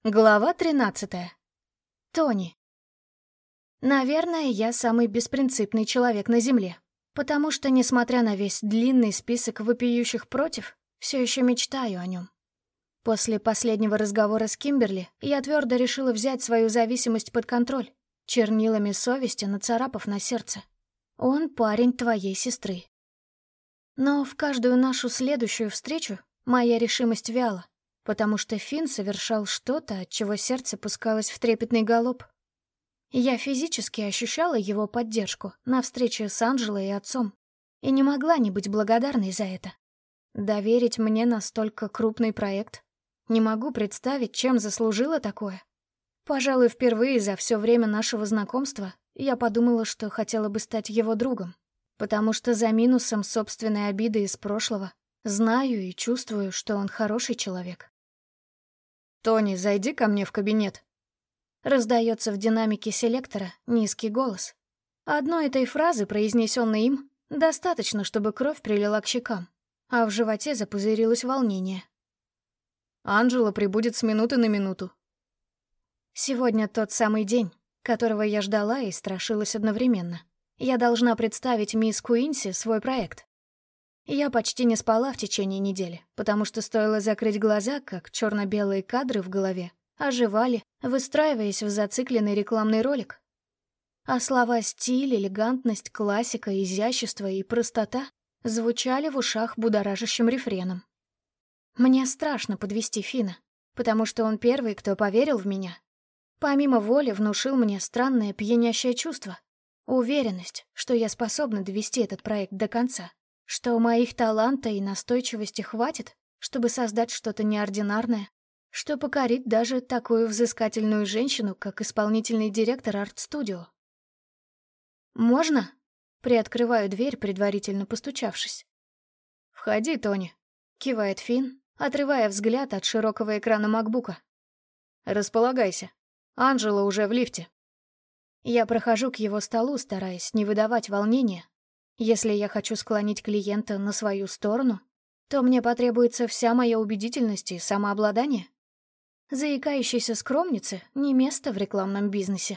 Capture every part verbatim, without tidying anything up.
Глава тринадцатая. Тони. Наверное, я самый беспринципный человек на Земле, потому что, несмотря на весь длинный список вопиющих против, все еще мечтаю о нем. После последнего разговора с Кимберли я твердо решила взять свою зависимость под контроль, чернилами совести нацарапав на сердце. Он парень твоей сестры. Но в каждую нашу следующую встречу моя решимость вяла, потому что Финн совершал что-то, от чего сердце пускалось в трепетный галоп. Я физически ощущала его поддержку на встрече с Анджелой и отцом, и не могла не быть благодарной за это. Доверить мне настолько крупный проект? Не могу представить, чем заслужила такое. Пожалуй, впервые за все время нашего знакомства я подумала, что хотела бы стать его другом, потому что за минусом собственной обиды из прошлого знаю и чувствую, что он хороший человек. «Тони, зайди ко мне в кабинет». Раздается в динамике селектора низкий голос. Одной этой фразы, произнесенной им, достаточно, чтобы кровь прилила к щекам, а в животе запузырилось волнение. «Анджела прибудет с минуты на минуту». Сегодня тот самый день, которого я ждала и страшилась одновременно. Я должна представить мисс Куинси свой проект. Я почти не спала в течение недели, потому что стоило закрыть глаза, как черно-белые кадры в голове оживали, выстраиваясь в зацикленный рекламный ролик. А слова «стиль», «элегантность», «классика», «изящество» и «простота» звучали в ушах будоражащим рефреном. Мне страшно подвести Финна, потому что он первый, кто поверил в меня. Помимо воли внушил мне странное пьянящее чувство, уверенность, что я способна довести этот проект до конца. Что моих таланта и настойчивости хватит, чтобы создать что-то неординарное, что покорит даже такую взыскательную женщину, как исполнительный директор арт-студио. «Можно?» — приоткрываю дверь, предварительно постучавшись. «Входи, Тони», — кивает Финн, отрывая взгляд от широкого экрана макбука. «Располагайся. Анджела уже в лифте». Я прохожу к его столу, стараясь не выдавать волнения. Если я хочу склонить клиента на свою сторону, то мне потребуется вся моя убедительность и самообладание. Заикающейся скромнице не место в рекламном бизнесе.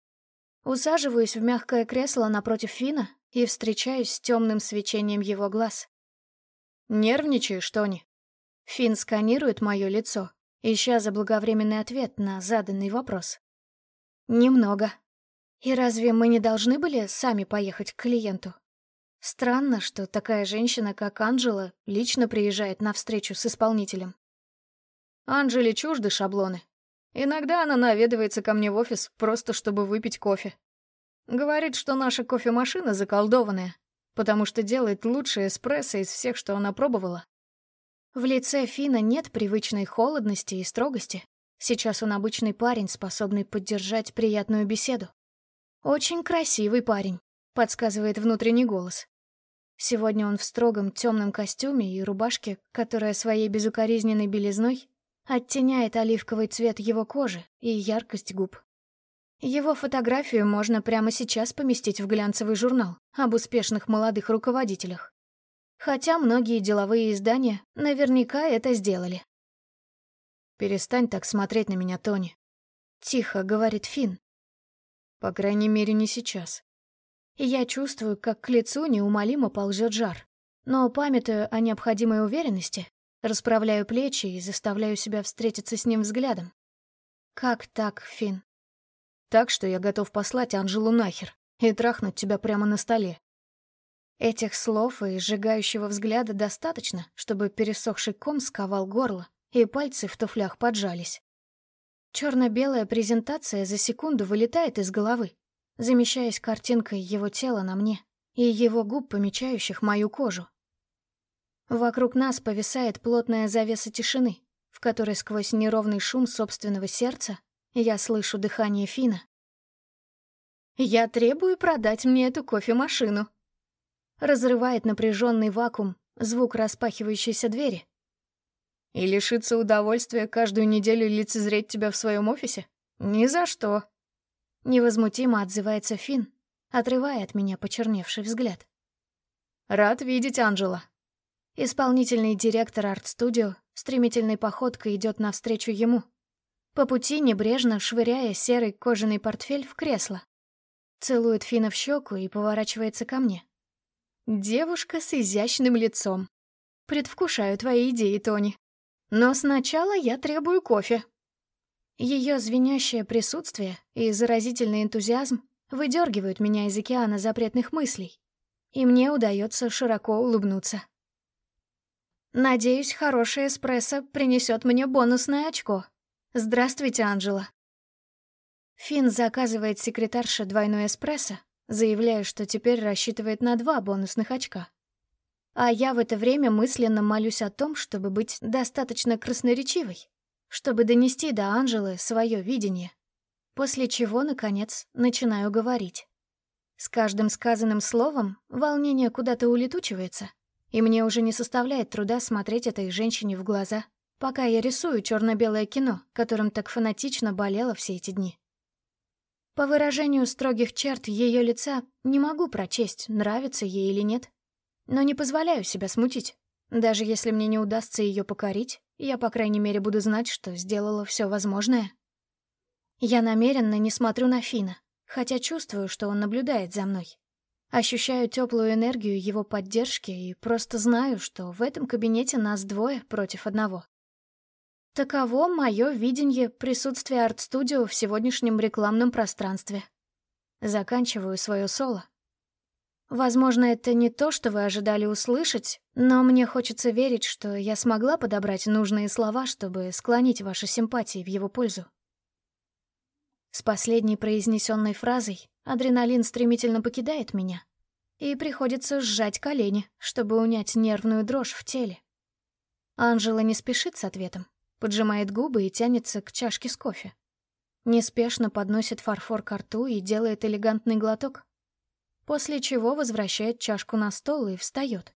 Усаживаюсь в мягкое кресло напротив Финна и встречаюсь с темным свечением его глаз. «Нервничаешь, Тони?» Финн сканирует мое лицо, ища заблаговременный ответ на заданный вопрос. «Немного. И разве мы не должны были сами поехать к клиенту? Странно, что такая женщина, как Анджела, лично приезжает на встречу с исполнителем. Анджеле чужды шаблоны. Иногда она наведывается ко мне в офис, просто чтобы выпить кофе. Говорит, что наша кофемашина заколдованная, потому что делает лучший эспрессо из всех, что она пробовала. В лице Финна нет привычной холодности и строгости. Сейчас он обычный парень, способный поддержать приятную беседу. Очень красивый парень, подсказывает внутренний голос. Сегодня он в строгом темном костюме и рубашке, которая своей безукоризненной белизной оттеняет оливковый цвет его кожи и яркость губ. Его фотографию можно прямо сейчас поместить в глянцевый журнал об успешных молодых руководителях. Хотя многие деловые издания наверняка это сделали. «Перестань так смотреть на меня, Тони», — тихо говорит Финн. «По крайней мере, не сейчас». Я чувствую, как к лицу неумолимо ползет жар, но, памятуя о необходимой уверенности, расправляю плечи и заставляю себя встретиться с ним взглядом. «Как так, Финн?» «Так, что я готов послать Анджелу нахер и трахнуть тебя прямо на столе». Этих слов и сжигающего взгляда достаточно, чтобы пересохший ком сковал горло, и пальцы в туфлях поджались. Черно-белая презентация за секунду вылетает из головы, замещаясь картинкой его тела на мне и его губ, помечающих мою кожу. Вокруг нас повисает плотная завеса тишины, в которой сквозь неровный шум собственного сердца я слышу дыхание Финна. «Я требую продать мне эту кофемашину», — разрывает напряженный вакуум звук распахивающейся двери. «И лишиться удовольствия каждую неделю лицезреть тебя в своем офисе? Ни за что!» Невозмутимо отзывается Финн, отрывая от меня почерневший взгляд. «Рад видеть, Анджела». Исполнительный директор арт-студио стремительной походкой идет навстречу ему. по пути небрежно швыряя серый кожаный портфель в кресло. Целует Фина в щеку и поворачивается ко мне. Девушка с изящным лицом. Предвкушаю твои идеи, Тони. Но сначала я требую кофе. Ее звенящее присутствие и заразительный энтузиазм выдергивают меня из океана запретных мыслей, и мне удается широко улыбнуться. Надеюсь, хороший эспрессо принесет мне бонусное очко. Здравствуйте, Анджела. Финн заказывает секретарше двойной эспрессо, заявляя, что теперь рассчитывает на два бонусных очка. А я в это время мысленно молюсь о том, чтобы быть достаточно красноречивой, чтобы донести до Анджелы свое видение, после чего, наконец, начинаю говорить. С каждым сказанным словом волнение куда-то улетучивается, и мне уже не составляет труда смотреть этой женщине в глаза, пока я рисую черно-белое кино, которым так фанатично болела все эти дни. По выражению строгих черт ее лица не могу прочесть, нравится ей или нет, но не позволяю себя смутить. Даже если мне не удастся ее покорить, я, по крайней мере, буду знать, что сделала все возможное. Я намеренно не смотрю на Фина, хотя чувствую, что он наблюдает за мной. Ощущаю теплую энергию его поддержки и просто знаю, что в этом кабинете нас двое против одного. Таково мое видение присутствия арт-студио в сегодняшнем рекламном пространстве. Заканчиваю свое соло. Возможно, это не то, что вы ожидали услышать, но мне хочется верить, что я смогла подобрать нужные слова, чтобы склонить ваши симпатии в его пользу. С последней произнесенной фразой адреналин стремительно покидает меня, и приходится сжать колени, чтобы унять нервную дрожь в теле. Анджела не спешит с ответом, поджимает губы и тянется к чашке с кофе. Неспешно подносит фарфор ко рту и делает элегантный глоток, после чего возвращает чашку на стол и встает.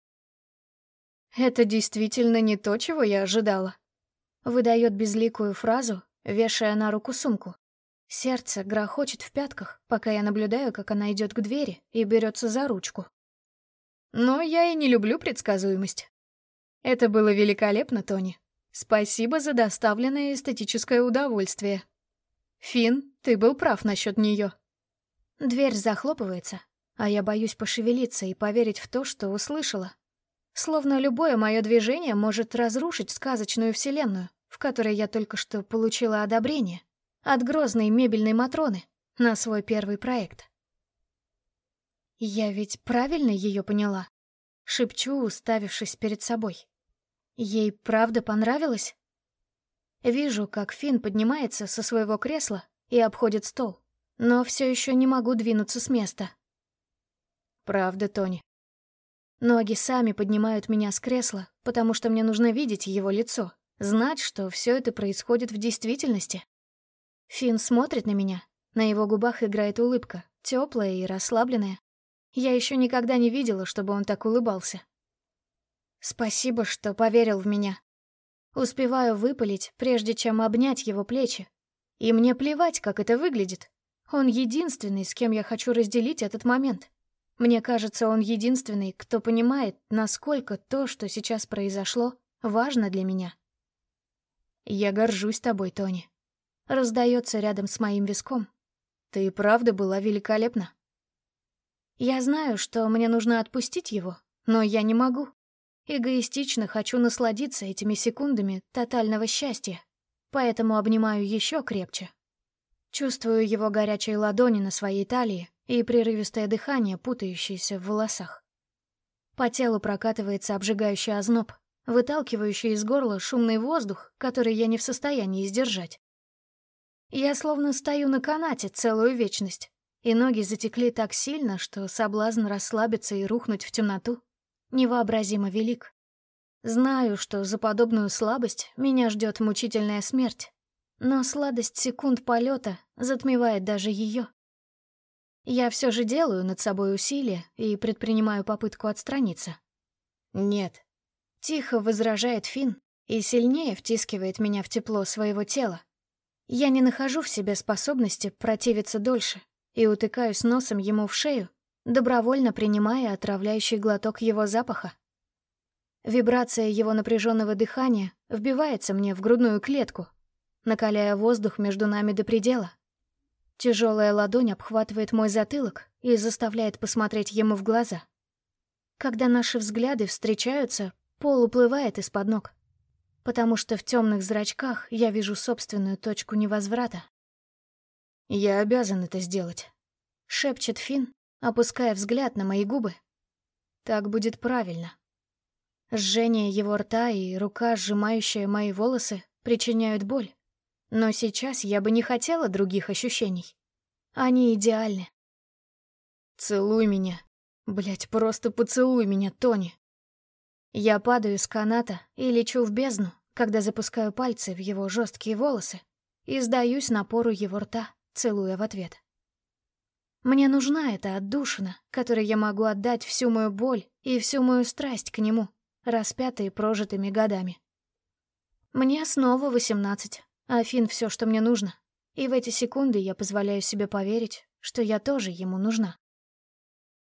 «Это действительно не то, чего я ожидала», — выдает безликую фразу, вешая на руку сумку. Сердце грохочет в пятках, пока я наблюдаю, как она идет к двери и берется за ручку. Но я и не люблю предсказуемость. Это было великолепно, Тони. Спасибо за доставленное эстетическое удовольствие. Финн, ты был прав насчет нее. Дверь захлопывается, а я боюсь пошевелиться и поверить в то, что услышала. Словно любое мое движение может разрушить сказочную вселенную, в которой я только что получила одобрение от грозной мебельной Матроны на свой первый проект. Я ведь правильно ее поняла? Шепчу, уставившись перед собой. Ей правда понравилось? Вижу, как Финн поднимается со своего кресла и обходит стол, но все еще не могу двинуться с места. Правда, Тони. Ноги сами поднимают меня с кресла, потому что мне нужно видеть его лицо, знать, что все это происходит в действительности. Финн смотрит на меня, на его губах играет улыбка, теплая и расслабленная. Я еще никогда не видела, чтобы он так улыбался. Спасибо, что поверил в меня. Успеваю выпалить, прежде чем обнять его плечи. И мне плевать, как это выглядит. Он единственный, с кем я хочу разделить этот момент. Мне кажется, он единственный, кто понимает, насколько то, что сейчас произошло, важно для меня. Я горжусь тобой, Тони. Раздается рядом с моим виском. Ты и правда была великолепна. Я знаю, что мне нужно отпустить его, но я не могу. Эгоистично хочу насладиться этими секундами тотального счастья, поэтому обнимаю еще крепче. Чувствую его горячие ладони на своей талии и прерывистое дыхание, путающееся в волосах. По телу прокатывается обжигающий озноб, выталкивающий из горла шумный воздух, который я не в состоянии сдержать. Я словно стою на канате целую вечность, и ноги затекли так сильно, что соблазн расслабиться и рухнуть в темноту невообразимо велик. Знаю, что за подобную слабость меня ждет мучительная смерть, но сладость секунд полета затмевает даже ее. Я все же делаю над собой усилие и предпринимаю попытку отстраниться. «Нет», — тихо возражает Финн и сильнее втискивает меня в тепло своего тела. Я не нахожу в себе способности противиться дольше и утыкаюсь носом ему в шею, добровольно принимая отравляющий глоток его запаха. Вибрация его напряженного дыхания вбивается мне в грудную клетку. накаляя воздух между нами до предела. Тяжелая ладонь обхватывает мой затылок и заставляет посмотреть ему в глаза. Когда наши взгляды встречаются, пол уплывает из-под ног, потому что в темных зрачках я вижу собственную точку невозврата. «Я обязан это сделать», — шепчет Финн, опуская взгляд на мои губы. «Так будет правильно». Жжение его рта и рука, сжимающая мои волосы, причиняют боль. Но сейчас я бы не хотела других ощущений. Они идеальны. «Целуй меня. Блядь, просто поцелуй меня, Тони». Я падаю с каната и лечу в бездну, когда запускаю пальцы в его жесткие волосы и сдаюсь напору его рта, целуя в ответ. Мне нужна эта отдушина, которой я могу отдать всю мою боль и всю мою страсть к нему, распятые прожитыми годами. Мне снова восемнадцать, а Финн все, что мне нужно, и в эти секунды я позволяю себе поверить, что я тоже ему нужна.